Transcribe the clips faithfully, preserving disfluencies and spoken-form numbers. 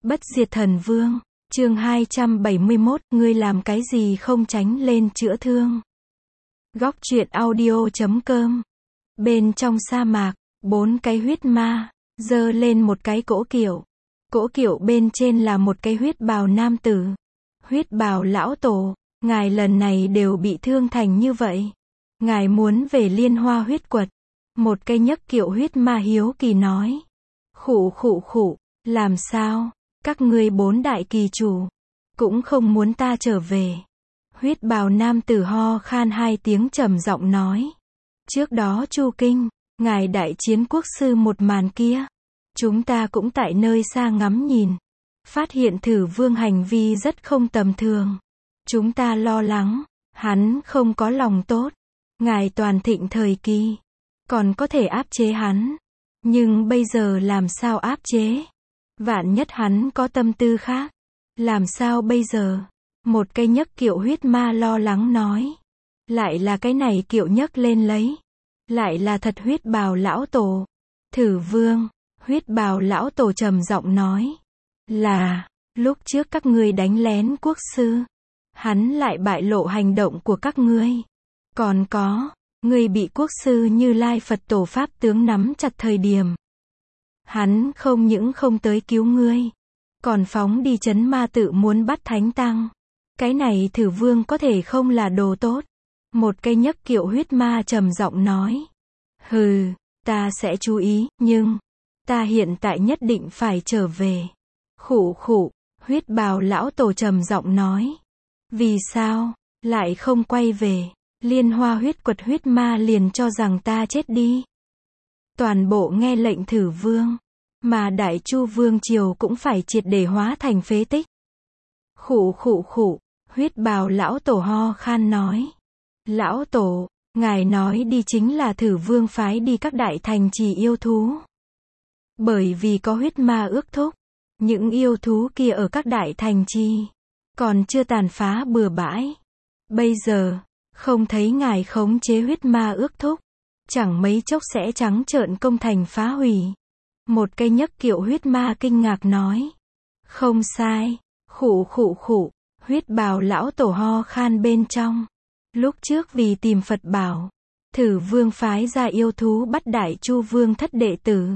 Bất diệt thần vương, chương hai trăm bảy mươi mốt, ngươi làm cái gì không tránh lên chữa thương. Góc truyện audio chấm com. Bên trong sa mạc, bốn cái huyết ma, giơ lên một cái cỗ kiệu. Cỗ kiệu bên trên là một cái huyết bào nam tử. Huyết bào lão tổ, ngài lần này đều bị thương thành như vậy. Ngài muốn về Liên Hoa huyết quật. Một cây nhấc kiệu huyết ma hiếu kỳ nói. Khụ khụ khụ, làm sao? Các ngươi bốn đại kỳ chủ, cũng không muốn ta trở về. Huyết bào nam tử ho khan hai tiếng trầm giọng nói. Trước đó Chu Kinh, ngài đại chiến quốc sư một màn kia. Chúng ta cũng tại nơi xa ngắm nhìn. Phát hiện Thử Vương hành vi rất không tầm thường. Chúng ta lo lắng, hắn không có lòng tốt. Ngài toàn thịnh thời kỳ, còn có thể áp chế hắn. Nhưng bây giờ làm sao áp chế? Vạn nhất hắn có tâm tư khác. Làm sao bây giờ? Một cây nhấc kiệu huyết ma lo lắng nói. Lại là cái này kiệu nhấc lên lấy. Lại là thật huyết bào lão tổ. Thử Vương, huyết bào lão tổ trầm giọng nói. Là, lúc trước các ngươi đánh lén quốc sư. Hắn lại bại lộ hành động của các ngươi. Còn có, ngươi bị quốc sư Như Lai Phật Tổ Pháp tướng nắm chặt thời điểm. Hắn không những không tới cứu ngươi, còn phóng đi trấn ma tự muốn bắt thánh tăng. Cái này Thử Vương có thể không là đồ tốt. Một cây nhấc kiệu huyết ma trầm giọng nói. Hừ, ta sẽ chú ý, nhưng, ta hiện tại nhất định phải trở về. Khụ khụ, huyết bào lão tổ trầm giọng nói. Vì sao, lại không quay về? Liên Hoa huyết quật huyết ma liền cho rằng ta chết đi. Toàn bộ nghe lệnh Thử Vương, mà Đại Chu Vương Triều cũng phải triệt để hóa thành phế tích. Khụ khụ khụ, huyết bào lão tổ ho khan nói. Lão tổ, ngài nói đi chính là Thử Vương phái đi các đại thành trì yêu thú. Bởi vì có huyết ma ước thúc, những yêu thú kia ở các đại thành trì, còn chưa tàn phá bừa bãi. Bây giờ, không thấy ngài khống chế huyết ma ước thúc, chẳng mấy chốc sẽ trắng trợn công thành phá hủy. Một cây nhấc kiệu huyết ma kinh ngạc nói. Không sai, khụ khụ khụ, huyết bào lão tổ ho khan bên trong. Lúc trước vì tìm Phật bảo, Thử Vương phái ra yêu thú bắt Đại Chu Vương thất đệ tử.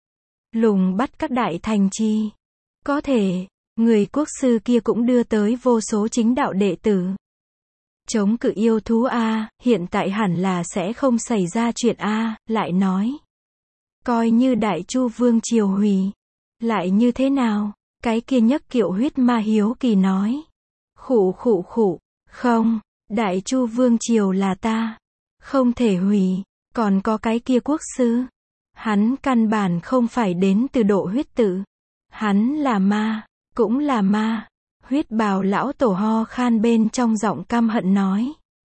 Lùng bắt các đại thành trì. Có thể, người quốc sư kia cũng đưa tới vô số chính đạo đệ tử. Chống cự yêu thú A, hiện tại hẳn là sẽ không xảy ra chuyện A, lại nói. Coi như Đại Chu Vương triều hủy. Lại như thế nào? Cái kia nhấc kiệu huyết ma hiếu kỳ nói. Khụ khụ khụ, không, Đại Chu Vương triều là ta. Không thể hủy, còn có cái kia quốc sư. Hắn căn bản không phải đến từ độ huyết tự. Hắn là ma, cũng là ma. Huyết bào lão tổ ho khan bên trong giọng căm hận nói.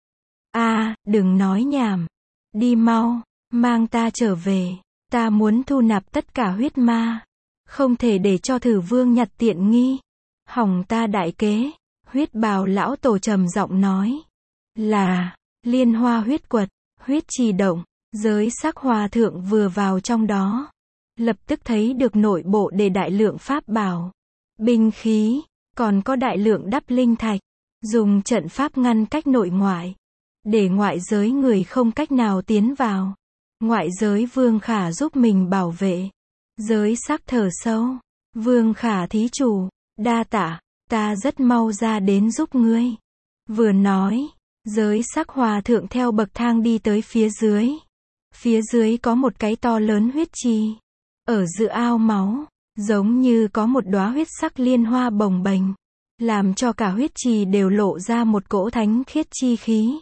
A, đừng nói nhảm. Đi mau, mang ta trở về. Ta muốn thu nạp tất cả huyết ma. Không thể để cho Thử Vương nhặt tiện nghi. Hỏng ta đại kế. Huyết bào lão tổ trầm giọng nói. Là, Liên Hoa huyết quật, huyết trì động, giới sắc hòa thượng vừa vào trong đó. Lập tức thấy được nội bộ để đại lượng pháp bảo, binh khí, còn có đại lượng đắp linh thạch. Dùng trận pháp ngăn cách nội ngoại. Để ngoại giới người không cách nào tiến vào. Ngoại giới Vương Khả giúp mình bảo vệ. Giới sắc thở sâu. Vương Khả thí chủ, đa tạ, ta rất mau ra đến giúp ngươi. Vừa nói, giới sắc hòa thượng theo bậc thang đi tới phía dưới. Phía dưới có một cái to lớn huyết trì. Ở giữa ao máu, giống như có một đóa huyết sắc liên hoa bồng bềnh, làm cho cả huyết trì đều lộ ra một cỗ thánh khiết chi khí.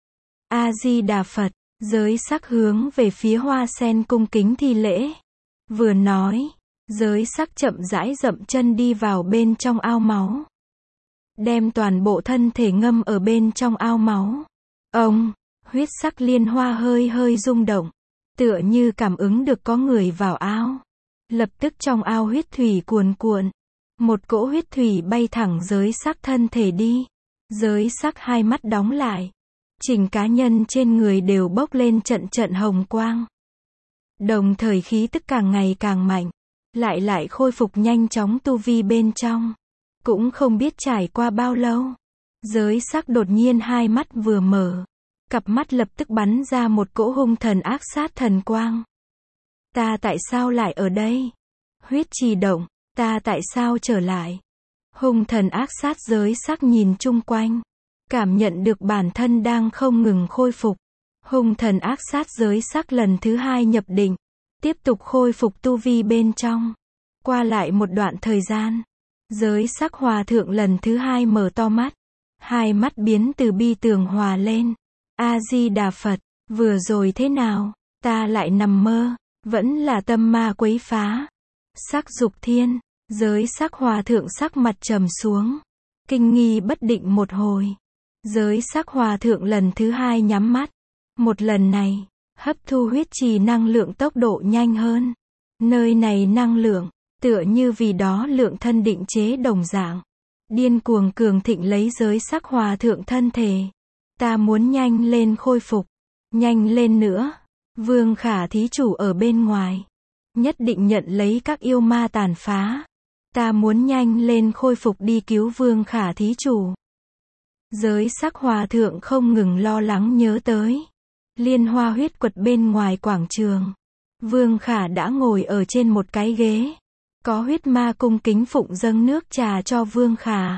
A Di Đà Phật, giới sắc hướng về phía hoa sen cung kính thi lễ. Vừa nói, giới sắc chậm rãi dậm chân đi vào bên trong ao máu. Đem toàn bộ thân thể ngâm ở bên trong ao máu. Ông, huyết sắc liên hoa hơi hơi rung động. Tựa như cảm ứng được có người vào ao. Lập tức trong ao huyết thủy cuồn cuộn. Một cỗ huyết thủy bay thẳng giới sắc thân thể đi. Giới sắc hai mắt đóng lại. Chỉnh cá nhân trên người đều bốc lên trận trận hồng quang. Đồng thời khí tức càng ngày càng mạnh. lại lại khôi phục nhanh chóng tu vi bên trong. Cũng không biết trải qua bao lâu, giới sắc đột nhiên hai mắt vừa mở, cặp mắt lập tức bắn ra một cỗ hung thần ác sát thần quang. Ta tại sao lại ở đây? Huyết trì động, ta tại sao trở lại? Hung thần ác sát giới sắc nhìn chung quanh, cảm nhận được bản thân đang không ngừng khôi phục. Hung thần ác sát giới sắc lần thứ hai nhập định, tiếp tục khôi phục tu vi bên trong. Qua lại một đoạn thời gian, giới sắc hòa thượng lần thứ hai mở to mắt, hai mắt biến từ bi tường hòa lên. A Di Đà Phật, vừa rồi thế nào? Ta lại nằm mơ, vẫn là tâm ma quấy phá. Sắc dục thiên, giới sắc hòa thượng sắc mặt trầm xuống, kinh nghi bất định một hồi. Giới sắc hòa thượng lần thứ hai nhắm mắt, một lần này, hấp thu huyết trì năng lượng tốc độ nhanh hơn. Nơi này năng lượng, tựa như vì đó lượng thân định chế đồng dạng, điên cuồng cường thịnh lấy giới sắc hòa thượng thân thể. Ta muốn nhanh lên khôi phục, nhanh lên nữa. Vương Khả thí chủ ở bên ngoài, nhất định nhận lấy các yêu ma tàn phá. Ta muốn nhanh lên khôi phục đi cứu Vương Khả thí chủ. Giới sắc hòa thượng không ngừng lo lắng nhớ tới liên hoa huyết quật bên ngoài quảng trường. Vương Khả đã ngồi ở trên một cái ghế, có huyết ma cung kính phụng dâng nước trà cho Vương Khả.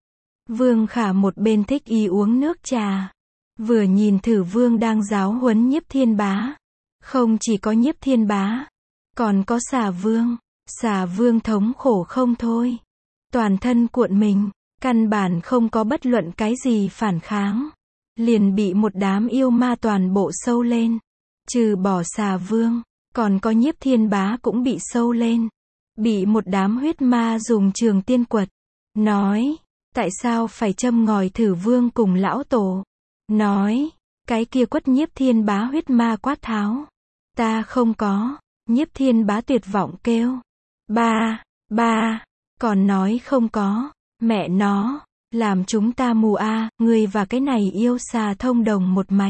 Vương Khả một bên thích ý uống nước trà, vừa nhìn thử Vương đang giáo huấn Nhiếp Thiên Bá. Không chỉ có Nhiếp Thiên Bá, còn có Xà Vương. Xà Vương thống khổ không thôi, toàn thân cuộn mình, căn bản không có bất luận cái gì phản kháng, liền bị một đám yêu ma toàn bộ sâu lên. Trừ bỏ Xà Vương, còn có Nhiếp Thiên Bá cũng bị sâu lên, bị một đám huyết ma dùng trường tiên quật. Nói, tại sao phải châm ngòi thử Vương cùng lão tổ? Nói, cái kia quất Nhiếp Thiên Bá huyết ma quát tháo. Ta không có. Nhiếp Thiên Bá tuyệt vọng kêu. Ba, ba, còn nói không có. Mẹ nó, làm chúng ta mù a, à, ngươi và cái này yêu xà thông đồng một mạch.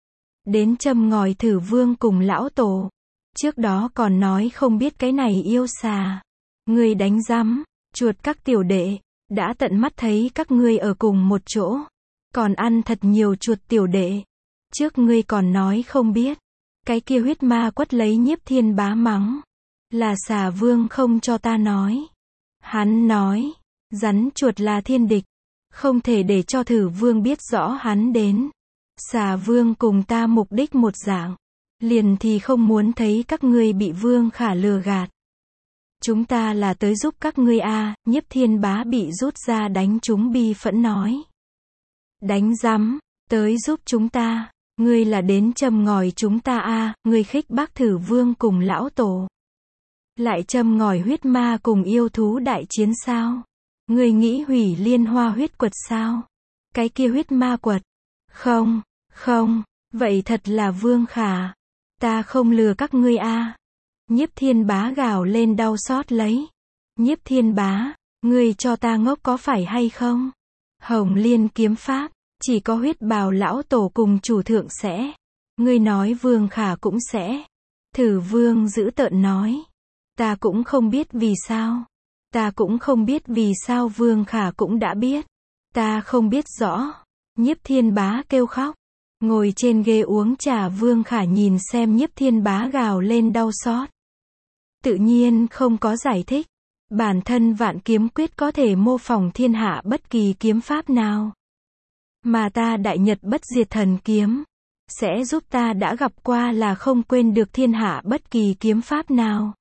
Đến châm ngòi thử Vương cùng lão tổ. Trước đó còn nói không biết cái này yêu xà. Ngươi đánh rắm, chuột các tiểu đệ, đã tận mắt thấy các ngươi ở cùng một chỗ. Còn ăn thật nhiều chuột tiểu đệ. Trước ngươi còn nói không biết. Cái kia huyết ma quất lấy Nhiếp Thiên Bá mắng. Là Xà Vương không cho ta nói. Hắn nói, rắn chuột là thiên địch. Không thể để cho thử Vương biết rõ hắn đến. Xà Vương cùng ta mục đích một dạng. Liền thì không muốn thấy các ngươi bị Vương Khả lừa gạt. Chúng ta là tới giúp các ngươi a. À, Nhiếp Thiên Bá bị rút ra đánh chúng bi phẫn nói. Đánh rắm, tới giúp chúng ta. Ngươi là đến châm ngòi chúng ta a, à, ngươi khích bác thử Vương cùng lão tổ. Lại châm ngòi huyết ma cùng yêu thú đại chiến sao? Ngươi nghĩ hủy liên hoa huyết quật sao? Cái kia huyết ma quật? Không, không, vậy thật là Vương Khả. Ta không lừa các ngươi a. À. Nhiếp Thiên Bá gào lên đau xót lấy. Nhiếp Thiên Bá, ngươi cho ta ngốc có phải hay không? Hồng Liên kiếm pháp, chỉ có huyết bào lão tổ cùng chủ thượng sẽ. Ngươi nói Vương Khả cũng sẽ. Thử Vương giữ tợn nói. Ta cũng không biết vì sao. Ta cũng không biết vì sao Vương Khả cũng đã biết. Ta không biết rõ. Nhiếp Thiên Bá kêu khóc. Ngồi trên ghế uống trà Vương Khả nhìn xem Nhiếp Thiên Bá gào lên đau xót. Tự nhiên không có giải thích. Bản thân Vạn Kiếm Quyết có thể mô phỏng thiên hạ bất kỳ kiếm pháp nào. Mà ta Đại Nhật Bất Diệt Thần Kiếm sẽ giúp ta đã gặp qua là không quên được thiên hạ bất kỳ kiếm pháp nào.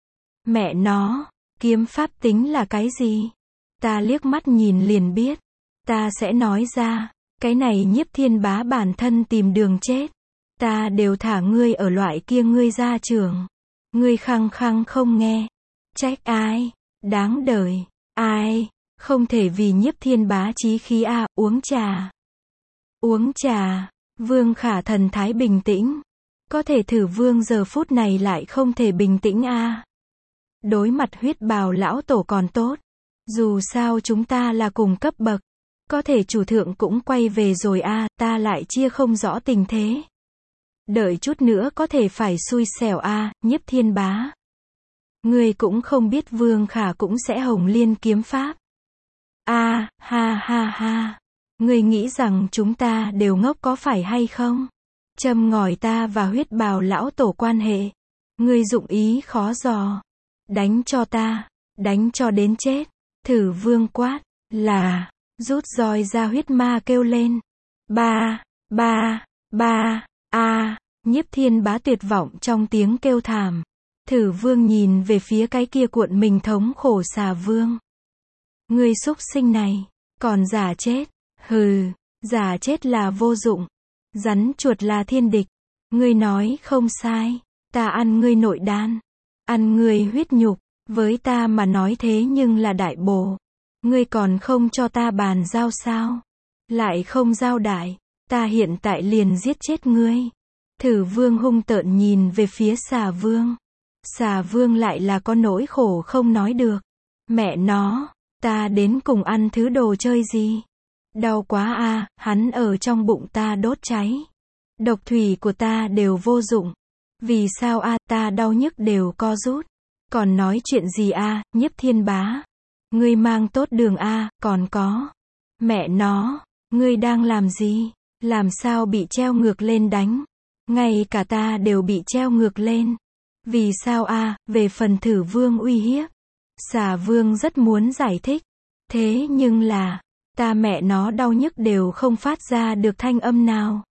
Mẹ nó, kiếm pháp tính là cái gì? Ta liếc mắt nhìn liền biết. Ta sẽ nói ra, cái này Nhiếp Thiên Bá bản thân tìm đường chết. Ta đều thả ngươi ở loại kia ngươi ra trường. Ngươi khăng khăng không nghe. Trách ai? Đáng đời. Ai? Không thể vì Nhiếp Thiên Bá chí khí a, à, uống trà. Uống trà. Vương Khả thần thái bình tĩnh. Có thể thử Vương giờ phút này lại không thể bình tĩnh a. À. Đối mặt huyết bào lão tổ còn tốt. Dù sao chúng ta là cùng cấp bậc. Có thể chủ thượng cũng quay về rồi a, à, ta lại chia không rõ tình thế. Đợi chút nữa có thể phải xui xẻo a, à, Nhiếp Thiên Bá. Ngươi cũng không biết Vương Khả cũng sẽ Hồng Liên kiếm pháp. A, ha ha ha. Ngươi nghĩ rằng chúng ta đều ngốc có phải hay không? Châm ngòi ta và huyết bào lão tổ quan hệ. Ngươi dụng ý khó dò. Đánh cho ta, đánh cho đến chết. Thử Vương quát, là, rút roi ra huyết ma kêu lên. Ba, ba, ba, a, Nhiếp Thiên Bá tuyệt vọng trong tiếng kêu thảm. Thử Vương nhìn về phía cái kia cuộn mình thống khổ xà vương. Ngươi súc sinh này, còn giả chết, hừ, giả chết là vô dụng, rắn chuột là thiên địch. Ngươi nói không sai, ta ăn ngươi nội đan, ăn ngươi huyết nhục, với ta mà nói thế nhưng là đại bổ. Ngươi còn không cho ta bàn giao sao? Lại không giao đại, ta hiện tại liền giết chết ngươi. Thử Vương hung tợn nhìn về phía xà vương. Xà vương lại là có nỗi khổ không nói được. Mẹ nó, ta đến cùng ăn thứ đồ chơi gì? Đau quá a, hắn ở trong bụng ta đốt cháy. Độc thủy của ta đều vô dụng. Vì sao a, ta đau nhức đều co rút. Còn nói chuyện gì a, Nhiếp Thiên Bá? Ngươi mang tốt đường a, còn có. Mẹ nó, ngươi đang làm gì? Làm sao bị treo ngược lên đánh? Ngay cả ta đều bị treo ngược lên. Vì sao a, về phần Thử Vương uy hiếp. Xà Vương rất muốn giải thích. Thế nhưng là, ta mẹ nó đau nhức đều không phát ra được thanh âm nào.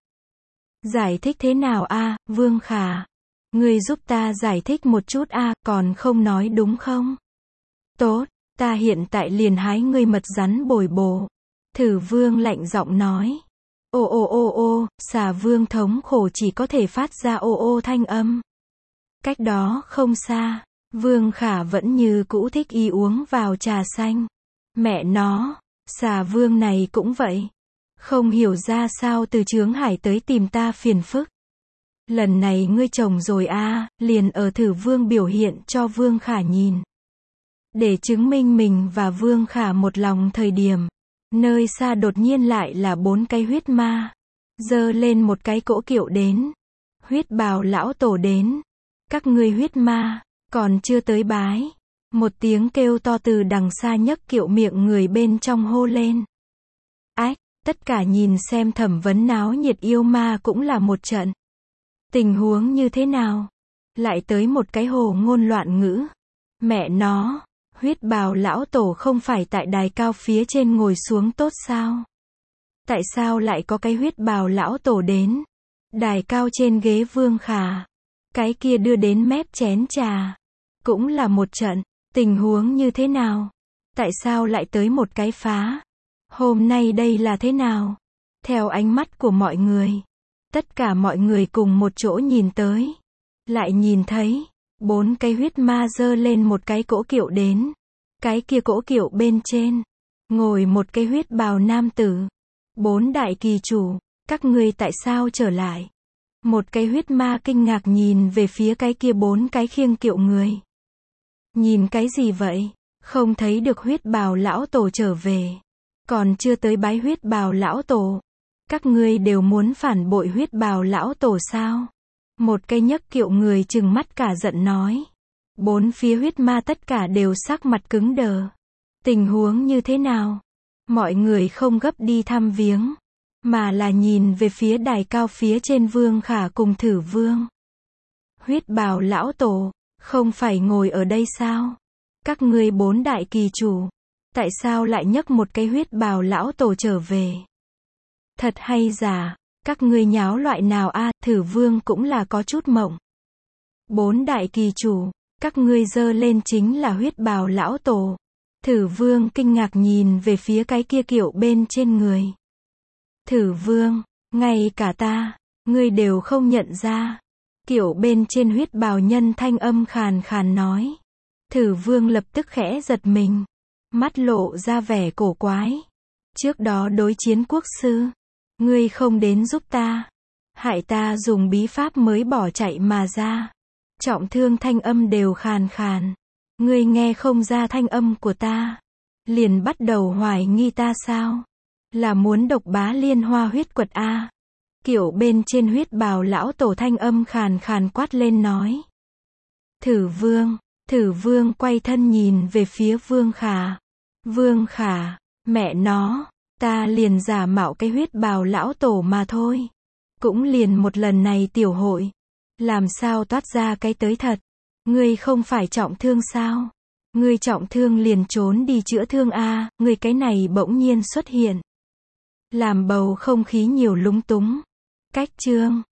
Giải thích thế nào a, Vương Khả? Ngươi giúp ta giải thích một chút a, còn không nói đúng không? Tốt, ta hiện tại liền hái ngươi mật rắn bồi bổ. Thử Vương lạnh giọng nói. Ô ô ô ô, xà vương thống khổ chỉ có thể phát ra ô ô thanh âm. Cách đó không xa, Vương Khả vẫn như cũ thích y uống vào trà xanh. Mẹ nó, xà vương này cũng vậy. Không hiểu ra sao từ Chướng Hải tới tìm ta phiền phức. Lần này ngươi chồng rồi a, liền ở Thử Vương biểu hiện cho Vương Khả nhìn. Để chứng minh mình và Vương Khả một lòng thời điểm. Nơi xa đột nhiên lại là bốn cái huyết ma. Giơ lên một cái cỗ kiệu đến. Huyết bào lão tổ đến. Các ngươi huyết ma, còn chưa tới bái. Một tiếng kêu to từ đằng xa nhấc kiệu miệng người bên trong hô lên. Ách, tất cả nhìn xem thẩm vấn náo nhiệt yêu ma cũng là một trận. Tình huống như thế nào? Lại tới một cái hồ ngôn loạn ngữ. Mẹ nó. Huyết bào lão tổ không phải tại đài cao phía trên ngồi xuống tốt sao? Tại sao lại có cái huyết bào lão tổ đến? Đài cao trên ghế Vương Khả. Cái kia đưa đến mép chén trà. Cũng là một trận. Tình huống như thế nào? Tại sao lại tới một cái phá? Hôm nay đây là thế nào? Theo ánh mắt của mọi người. Tất cả mọi người cùng một chỗ nhìn tới. Lại nhìn thấy. Bốn cái huyết ma giơ lên một cái cỗ kiệu đến. Cái kia cỗ kiệu bên trên. Ngồi một cái huyết bào nam tử. Bốn đại kỳ chủ. Các ngươi tại sao trở lại? Một cái huyết ma kinh ngạc nhìn về phía cái kia bốn cái khiêng kiệu người. Nhìn cái gì vậy? Không thấy được huyết bào lão tổ trở về. Còn chưa tới bái huyết bào lão tổ. Các ngươi đều muốn phản bội huyết bào lão tổ sao? Một cái nhấc kiệu người trừng mắt cả giận nói. Bốn phía huyết ma tất cả đều sắc mặt cứng đờ. Tình huống như thế nào? Mọi người không gấp đi thăm viếng. Mà là nhìn về phía đài cao phía trên Vương Khả cùng Thử Vương. Huyết bào lão tổ, không phải ngồi ở đây sao? Các ngươi bốn đại kỳ chủ. Tại sao lại nhấc một cái huyết bào lão tổ trở về? Thật hay giả? Các ngươi nháo loại nào a? Thử Vương cũng là có chút mộng. Bốn đại kỳ chủ, các ngươi giơ lên chính là huyết bào lão tổ. Thử Vương kinh ngạc nhìn về phía cái kia kiệu bên trên người. Thử Vương, ngay cả ta, ngươi đều không nhận ra. Kiệu bên trên huyết bào nhân thanh âm khàn khàn nói. Thử Vương lập tức khẽ giật mình. Mắt lộ ra vẻ cổ quái. Trước đó đối chiến quốc sư. Ngươi không đến giúp ta. Hại ta dùng bí pháp mới bỏ chạy mà ra. Trọng thương thanh âm đều khàn khàn. Ngươi nghe không ra thanh âm của ta. Liền bắt đầu hoài nghi ta sao? Là muốn độc bá liên hoa huyết quật a? Kiểu bên trên huyết bào lão tổ thanh âm khàn khàn quát lên nói. Thử Vương, Thử Vương quay thân nhìn về phía Vương Khả. Vương Khả, mẹ nó, ta liền giả mạo cái huyết bào lão tổ mà thôi. Cũng liền một lần này tiểu hội. Làm sao toát ra cái tới thật? Ngươi không phải trọng thương sao? Ngươi trọng thương liền trốn đi chữa thương a, ngươi cái này bỗng nhiên xuất hiện. Làm bầu không khí nhiều lúng túng. Cách chương